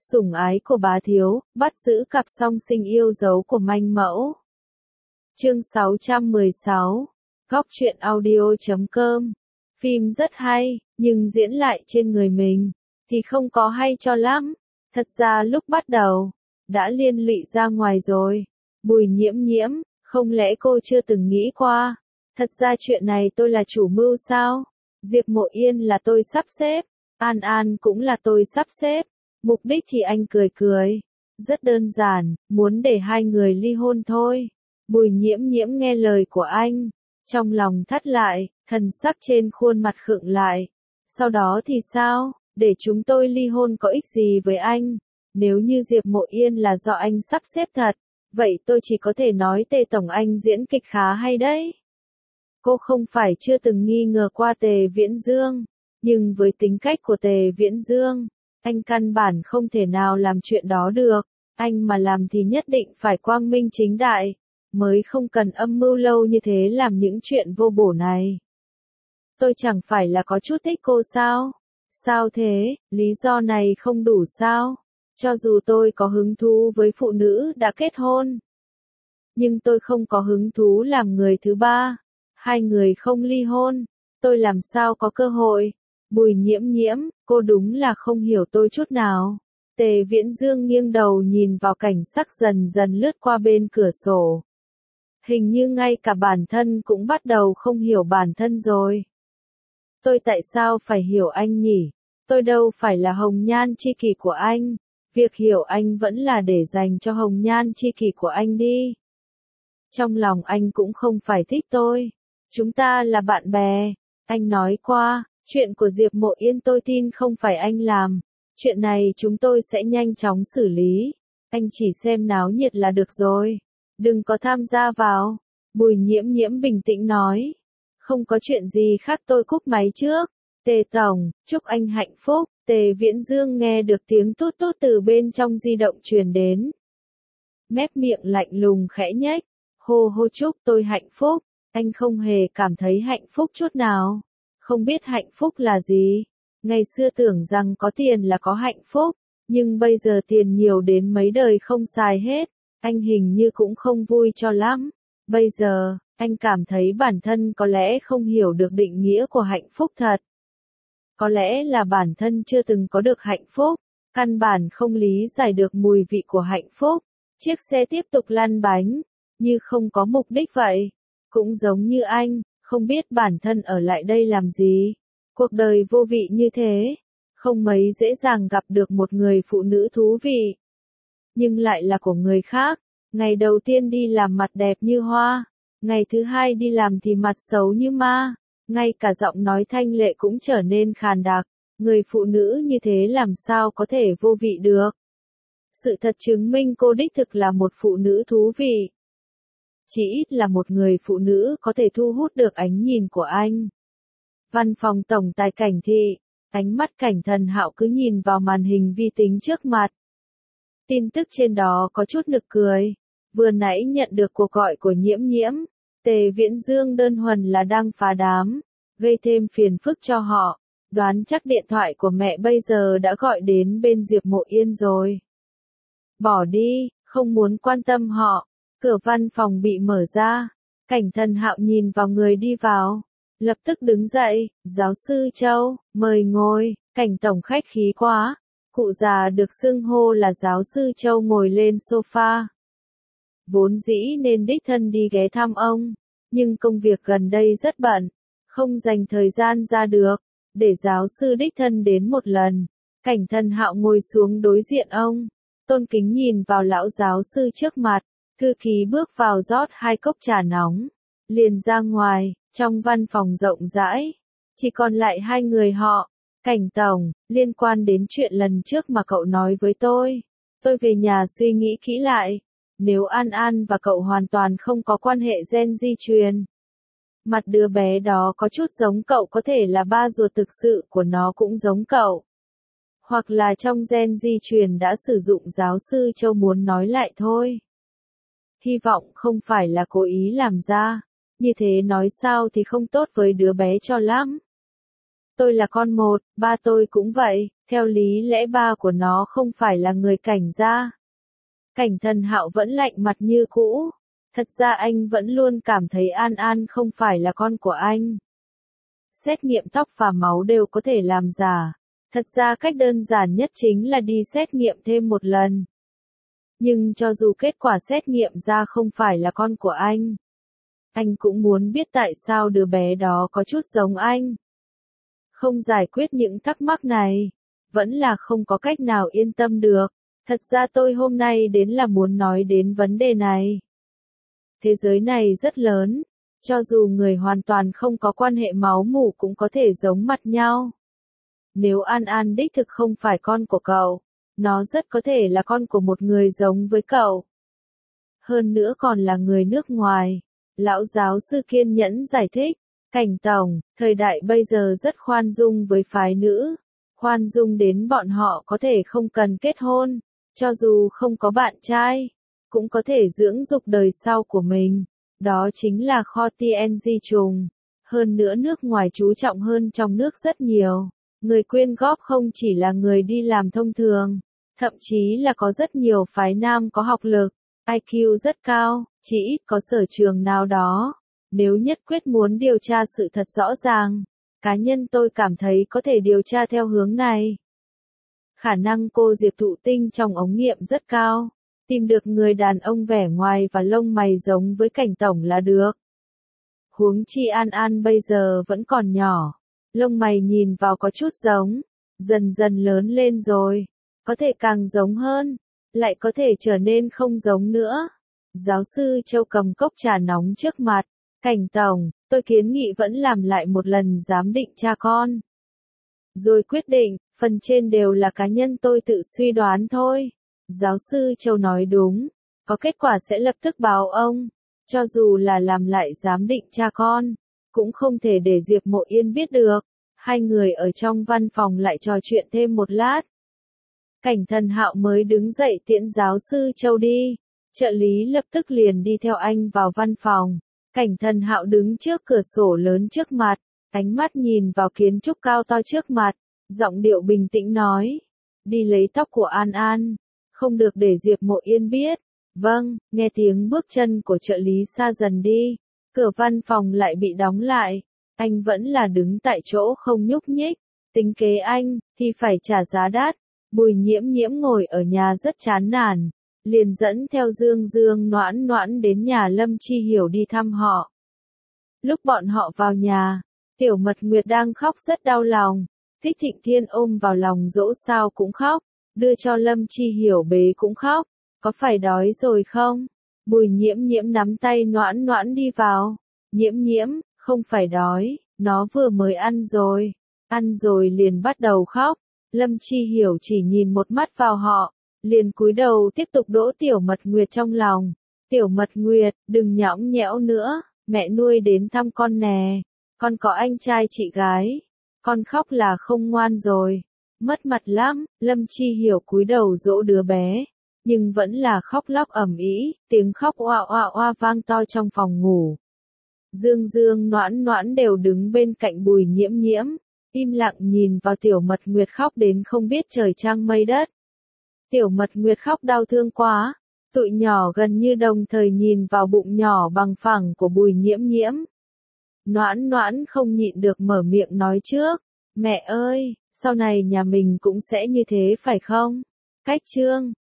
Sủng ái của bá thiếu, bắt giữ cặp song sinh yêu dấu của manh mẫu. Chương 616. Góc truyện audio.com. Phim rất hay, nhưng diễn lại trên người mình thì không có hay cho lắm. Thật ra lúc bắt đầu đã liên lụy ra ngoài rồi. Bùi Nhiễm Nhiễm, không lẽ cô chưa từng nghĩ qua? Thật ra chuyện này tôi là chủ mưu sao? Diệp Mộ Yên là tôi sắp xếp, An An cũng là tôi sắp xếp. Mục đích thì anh cười cười. Rất đơn giản, muốn để hai người ly hôn thôi. Bùi Nhiễm Nhiễm nghe lời của anh, trong lòng thắt lại, thần sắc trên khuôn mặt khựng lại. Sau đó thì sao? Để chúng tôi ly hôn có ích gì với anh? Nếu như Diệp Mộ Yên là do anh sắp xếp thật, vậy tôi chỉ có thể nói Tề Tổng anh diễn kịch khá hay đấy. Cô không phải chưa từng nghi ngờ qua Tề Viễn Dương, nhưng với tính cách của Tề Viễn Dương, anh căn bản không thể nào làm chuyện đó được. Anh mà làm thì nhất định phải quang minh chính đại, mới không cần âm mưu lâu như thế làm những chuyện vô bổ này. Tôi chẳng phải là có chút thích cô sao? Sao thế, lý do này không đủ sao? Cho dù tôi có hứng thú với phụ nữ đã kết hôn, nhưng tôi không có hứng thú làm người thứ ba. Hai người không ly hôn, tôi làm sao có cơ hội? Bùi Nhiễm Nhiễm, cô đúng là không hiểu tôi chút nào. Tề Viễn Dương nghiêng đầu nhìn vào cảnh sắc dần dần lướt qua bên cửa sổ. Hình như ngay cả bản thân cũng bắt đầu không hiểu bản thân rồi. Tôi tại sao phải hiểu anh nhỉ? Tôi đâu phải là hồng nhan chi kỷ của anh. Việc hiểu anh vẫn là để dành cho hồng nhan chi kỷ của anh đi. Trong lòng anh cũng không phải thích tôi. Chúng ta là bạn bè. Anh nói qua, chuyện của Diệp Mộ Yên tôi tin không phải anh làm. Chuyện này chúng tôi sẽ nhanh chóng xử lý. Anh chỉ xem náo nhiệt là được rồi. Đừng có tham gia vào. Bùi Nhiễm Nhiễm bình tĩnh nói. Không có chuyện gì khác, tôi cúp máy trước. Tề Tổng, chúc anh hạnh phúc. Tề Viễn Dương nghe được tiếng tút tút từ bên trong di động truyền đến. Mép miệng lạnh lùng khẽ nhếch. Hô hô chúc tôi hạnh phúc. Anh không hề cảm thấy hạnh phúc chút nào. Không biết hạnh phúc là gì. Ngày xưa tưởng rằng có tiền là có hạnh phúc, nhưng bây giờ tiền nhiều đến mấy đời không xài hết, anh hình như cũng không vui cho lắm. Bây giờ, anh cảm thấy bản thân có lẽ không hiểu được định nghĩa của hạnh phúc thật. Có lẽ là bản thân chưa từng có được hạnh phúc, căn bản không lý giải được mùi vị của hạnh phúc. Chiếc xe tiếp tục lăn bánh, như không có mục đích vậy. Cũng giống như anh, không biết bản thân ở lại đây làm gì. Cuộc đời vô vị như thế, không mấy dễ dàng gặp được một người phụ nữ thú vị. Nhưng lại là của người khác, ngày đầu tiên đi làm mặt đẹp như hoa, ngày thứ hai đi làm thì mặt xấu như ma, ngay cả giọng nói thanh lệ cũng trở nên khàn đặc. Người phụ nữ như thế làm sao có thể vô vị được? Sự thật chứng minh cô đích thực là một phụ nữ thú vị. Chỉ ít là một người phụ nữ có thể thu hút được ánh nhìn của anh. Văn phòng tổng tài Cảnh Thị, ánh mắt Cảnh Thần Hạo cứ nhìn vào màn hình vi tính trước mặt. Tin tức trên đó có chút nực cười. Vừa nãy nhận được cuộc gọi của Nhiễm Nhiễm, Tề Viễn Dương đơn thuần là đang phá đám, gây thêm phiền phức cho họ. Đoán chắc điện thoại của mẹ bây giờ đã gọi đến bên Diệp Mộ Yên rồi. Bỏ đi, không muốn quan tâm họ. Cửa văn phòng bị mở ra. Cảnh Thần Hạo nhìn vào người đi vào, lập tức đứng dậy. Giáo sư Châu, mời ngồi. Cảnh tổng khách khí quá. Cụ già được xưng hô là giáo sư Châu ngồi lên sofa. Vốn dĩ nên đích thân đi ghé thăm ông, nhưng công việc gần đây rất bận, không dành thời gian ra được, để giáo sư đích thân đến một lần. Cảnh Thần Hạo ngồi xuống đối diện ông, tôn kính nhìn vào lão giáo sư trước mặt. Thư ký bước vào rót 2 cốc trà nóng, liền ra ngoài. Trong văn phòng rộng rãi, chỉ còn lại 2 người họ. Cảnh tổng, liên quan đến chuyện lần trước mà cậu nói với tôi về nhà suy nghĩ kỹ lại. Nếu An An và cậu hoàn toàn không có quan hệ gen di truyền, mặt đứa bé đó có chút giống cậu, có thể là ba ruột thực sự của nó cũng giống cậu. Hoặc là trong gen di truyền đã sử dụng, giáo sư Châu muốn nói lại thôi. Hy vọng không phải là cố ý làm ra. Như thế nói sao thì không tốt với đứa bé cho lắm. Tôi là con một, ba tôi cũng vậy, Theo lý lẽ ba của nó không phải là người Cảnh gia. Cảnh Thần Hạo vẫn lạnh mặt như cũ. Thật ra anh vẫn luôn cảm thấy An An không phải là con của anh. Xét nghiệm tóc và máu đều có thể làm giả. Thật ra cách đơn giản nhất chính là đi xét nghiệm thêm một lần. Nhưng cho dù kết quả xét nghiệm ra không phải là con của anh cũng muốn biết tại sao đứa bé đó có chút giống anh. Không giải quyết những thắc mắc này, vẫn là không có cách nào yên tâm được. Thật ra tôi hôm nay đến là muốn nói đến vấn đề này. Thế giới này rất lớn, cho dù người hoàn toàn không có quan hệ máu mủ cũng có thể giống mặt nhau. Nếu An An đích thực không phải con của cậu, nó rất có thể là con của một người giống với cậu. Hơn nữa còn là người nước ngoài. Lão giáo sư kiên nhẫn giải thích. Cảnh tổng, thời đại bây giờ rất khoan dung với phái nữ. Khoan dung đến bọn họ có thể không cần kết hôn. Cho dù không có bạn trai, cũng có thể dưỡng dục đời sau của mình. Đó chính là kho TNG trùng. Hơn nữa nước ngoài chú trọng hơn trong nước rất nhiều. Người quyên góp không chỉ là người đi làm thông thường, thậm chí là có rất nhiều phái nam có học lực, IQ rất cao, chỉ ít có sở trường nào đó. Nếu nhất quyết muốn điều tra sự thật rõ ràng, cá nhân tôi cảm thấy có thể điều tra theo hướng này. Khả năng cô Diệp Thụ Tinh trong ống nghiệm rất cao, tìm được người đàn ông vẻ ngoài và lông mày giống với Cảnh tổng là được. Huống chi An An bây giờ vẫn còn nhỏ, lông mày nhìn vào có chút giống, dần dần lớn lên rồi, có thể càng giống hơn, lại có thể trở nên không giống nữa. Giáo sư Châu cầm cốc trà nóng trước mặt. Cảnh tổng, tôi kiến nghị vẫn làm lại một lần giám định cha con. Rồi quyết định, phần trên đều là cá nhân tôi tự suy đoán thôi. Giáo sư Châu nói đúng, có kết quả sẽ lập tức báo ông. Cho dù là làm lại giám định cha con, cũng không thể để Diệp Mộ Yên biết được. Hai người ở trong văn phòng lại trò chuyện thêm một lát. Cảnh Thần Hạo mới đứng dậy tiễn giáo sư Châu đi. Trợ lý lập tức liền đi theo anh vào văn phòng. Cảnh Thần Hạo đứng trước cửa sổ lớn trước mặt, ánh mắt nhìn vào kiến trúc cao to trước mặt, giọng điệu bình tĩnh nói. Đi lấy tóc của An An, không được để Diệp Mộ Yên biết. Vâng, nghe tiếng bước chân của trợ lý xa dần đi, cửa văn phòng lại bị đóng lại. Anh vẫn là đứng tại chỗ không nhúc nhích, tính kế anh, thì phải trả giá đắt. Bùi Nhiễm Nhiễm ngồi ở nhà rất chán nản, liền dẫn theo Dương Dương Noãn Noãn đến nhà Lâm Chi Hiểu đi thăm họ. Lúc bọn họ vào nhà, Tiểu Mật Nguyệt đang khóc rất đau lòng, Thích Thịnh Thiên ôm vào lòng dỗ sao cũng khóc, đưa cho Lâm Chi Hiểu bế cũng khóc, có phải đói rồi không? Bùi Nhiễm Nhiễm nắm tay Noãn Noãn đi vào, Nhiễm Nhiễm, không phải đói, nó vừa mới ăn rồi liền bắt đầu khóc. Lâm Chi Hiểu chỉ nhìn một mắt vào họ, liền cúi đầu tiếp tục đỗ Tiểu Mật Nguyệt trong lòng. Tiểu Mật Nguyệt, đừng nhõng nhẽo nữa, mẹ nuôi đến thăm con nè, con có anh trai chị gái, con khóc là không ngoan rồi, mất mặt lắm. Lâm Chi Hiểu cúi đầu dỗ đứa bé, nhưng vẫn là khóc lóc ầm ĩ, tiếng khóc oa oa oa vang to trong phòng ngủ. Dương Dương Noãn Noãn đều đứng bên cạnh Bùi Nhiễm Nhiễm, im lặng nhìn vào Tiểu Mật Nguyệt khóc đến không biết trời trăng mây đất. Tiểu Mật Nguyệt khóc đau thương quá, tụi nhỏ gần như đồng thời nhìn vào bụng nhỏ bằng phẳng của Bùi Nhiễm Nhiễm. Noãn Noãn không nhịn được mở miệng nói trước, mẹ ơi, sau này nhà mình cũng sẽ như thế phải không? Cách chương